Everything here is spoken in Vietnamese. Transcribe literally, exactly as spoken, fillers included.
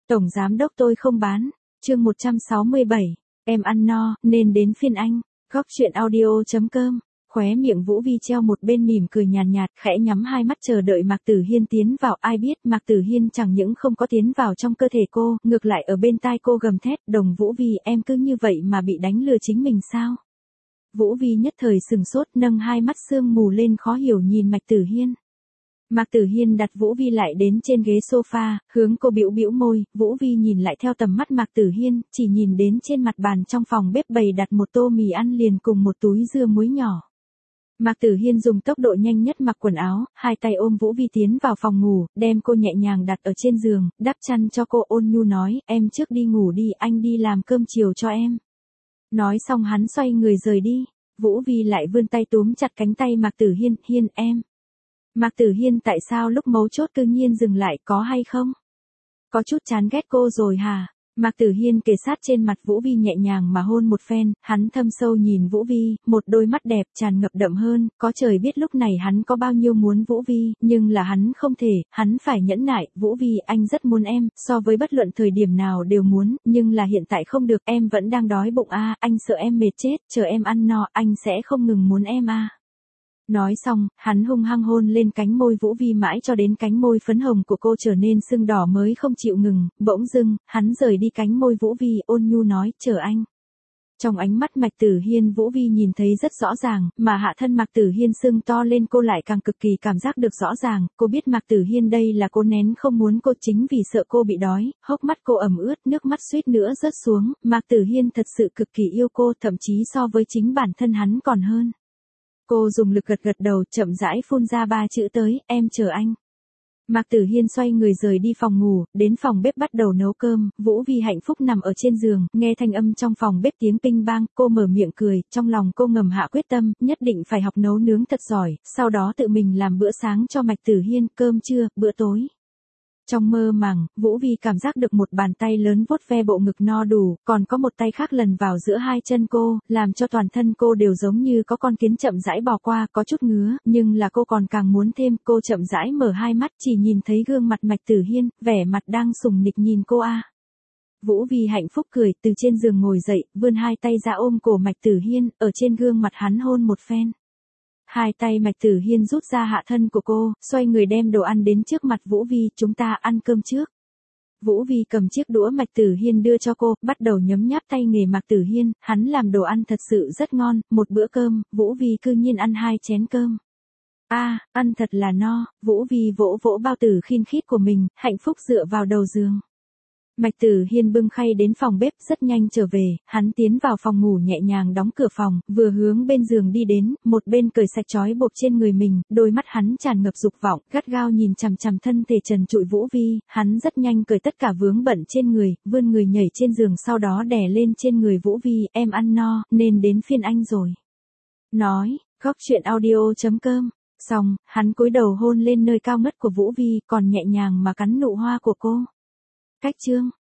Tổng giám đốc tôi không bán. Chương một trăm sáu mươi bảy. Em ăn no, nên đến phiên anh. Góc truyện audio chấm com. Khóe miệng Vũ Vi treo một bên mỉm cười nhàn nhạt, nhạt, khẽ nhắm hai mắt chờ đợi Mạc Tử Hiên tiến vào. Ai biết Mạc Tử Hiên chẳng những không có tiến vào trong cơ thể cô, ngược lại ở bên tai cô gầm thét, Đồng Vũ Vi, em cứ như vậy mà bị đánh lừa chính mình sao? Vũ Vi nhất thời sừng sốt, nâng hai mắt sương mù lên khó hiểu nhìn Mạc Tử Hiên. Mạc Tử Hiên đặt Vũ Vi lại đến trên ghế sofa, hướng cô bĩu bĩu môi. Vũ Vi nhìn lại theo tầm mắt Mạc Tử Hiên, chỉ nhìn đến trên mặt bàn trong phòng bếp bày đặt một tô mì ăn liền cùng một túi dưa muối nhỏ. Mạc Tử Hiên dùng tốc độ nhanh nhất mặc quần áo, hai tay ôm Vũ Vi tiến vào phòng ngủ, đem cô nhẹ nhàng đặt ở trên giường, đắp chăn cho cô, ôn nhu nói, em trước đi ngủ đi, anh đi làm cơm chiều cho em. Nói xong hắn xoay người rời đi. Vũ Vi lại vươn tay túm chặt cánh tay Mạc Tử Hiên, Hiên em. Mạc Tử Hiên tại sao lúc mấu chốt cư nhiên dừng lại, có hay không? Có chút chán ghét cô rồi hả? Mạc Tử Hiên kề sát trên mặt Vũ Vi nhẹ nhàng mà hôn một phen, hắn thâm sâu nhìn Vũ Vi, một đôi mắt đẹp tràn ngập đậm hơn, có trời biết lúc này hắn có bao nhiêu muốn Vũ Vi, nhưng là hắn không thể, hắn phải nhẫn nại, Vũ Vi anh rất muốn em, so với bất luận thời điểm nào đều muốn, nhưng là hiện tại không được, em vẫn đang đói bụng a, anh sợ em mệt chết, chờ em ăn no, anh sẽ không ngừng muốn em a. Nói xong, hắn hung hăng hôn lên cánh môi Vũ Vi mãi cho đến cánh môi phấn hồng của cô trở nên sưng đỏ mới không chịu ngừng, bỗng dưng, hắn rời đi cánh môi Vũ Vi, ôn nhu nói, chờ anh. Trong ánh mắt Mạc Tử Hiên Vũ Vi nhìn thấy rất rõ ràng, mà hạ thân Mạc Tử Hiên sưng to lên cô lại càng cực kỳ cảm giác được rõ ràng, cô biết Mạc Tử Hiên đây là cô nén không muốn cô chính vì sợ cô bị đói, hốc mắt cô ẩm ướt, nước mắt suýt nữa rớt xuống, Mạc Tử Hiên thật sự cực kỳ yêu cô, thậm chí so với chính bản thân hắn còn hơn. Cô dùng lực gật gật đầu, chậm rãi phun ra ba chữ tới, em chờ anh. Mạc Tử Hiên xoay người rời đi phòng ngủ, đến phòng bếp bắt đầu nấu cơm, Vũ Vi hạnh phúc nằm ở trên giường, nghe thanh âm trong phòng bếp tiếng ping bang, cô mở miệng cười, trong lòng cô ngầm hạ quyết tâm, nhất định phải học nấu nướng thật giỏi, sau đó tự mình làm bữa sáng cho Mạc Tử Hiên, cơm trưa, bữa tối. Trong mơ màng, Vũ Vi cảm giác được một bàn tay lớn vuốt ve bộ ngực no đủ, còn có một tay khác lần vào giữa hai chân cô, làm cho toàn thân cô đều giống như có con kiến chậm rãi bò qua, có chút ngứa, nhưng là cô còn càng muốn thêm, cô chậm rãi mở hai mắt chỉ nhìn thấy gương mặt Mạc Tử Hiên, vẻ mặt đang sùng nịch nhìn cô a. Vũ Vi hạnh phúc cười, từ trên giường ngồi dậy, vươn hai tay ra ôm cổ Mạc Tử Hiên, ở trên gương mặt hắn hôn một phen. Hai tay Mạc Tử Hiên rút ra hạ thân của cô, xoay người đem đồ ăn đến trước mặt Vũ Vi, chúng ta ăn cơm trước. Vũ Vi cầm chiếc đũa Mạc Tử Hiên đưa cho cô, bắt đầu nhấm nháp tay nghề Mạc Tử Hiên, hắn làm đồ ăn thật sự rất ngon, một bữa cơm, Vũ Vi cư nhiên ăn hai chén cơm. A, à, ăn thật là no, Vũ Vi vỗ vỗ bao tử khin khít của mình, hạnh phúc dựa vào đầu giường. Mạc Tử Hiên bưng khay đến phòng bếp rất nhanh trở về, hắn tiến vào phòng ngủ nhẹ nhàng đóng cửa phòng, vừa hướng bên giường đi đến, một bên cởi sạch trói buộc trên người mình, đôi mắt hắn tràn ngập dục vọng, gắt gao nhìn chằm chằm thân thể trần trụi Vũ Vi, hắn rất nhanh cởi tất cả vướng bận trên người, vươn người nhảy trên giường sau đó đè lên trên người Vũ Vi, em ăn no, nên đến phiên anh rồi. Nói, góc truyện audio chấm com. Xong, hắn cúi đầu hôn lên nơi cao ngất của Vũ Vi, còn nhẹ nhàng mà cắn nụ hoa của cô. Cách chương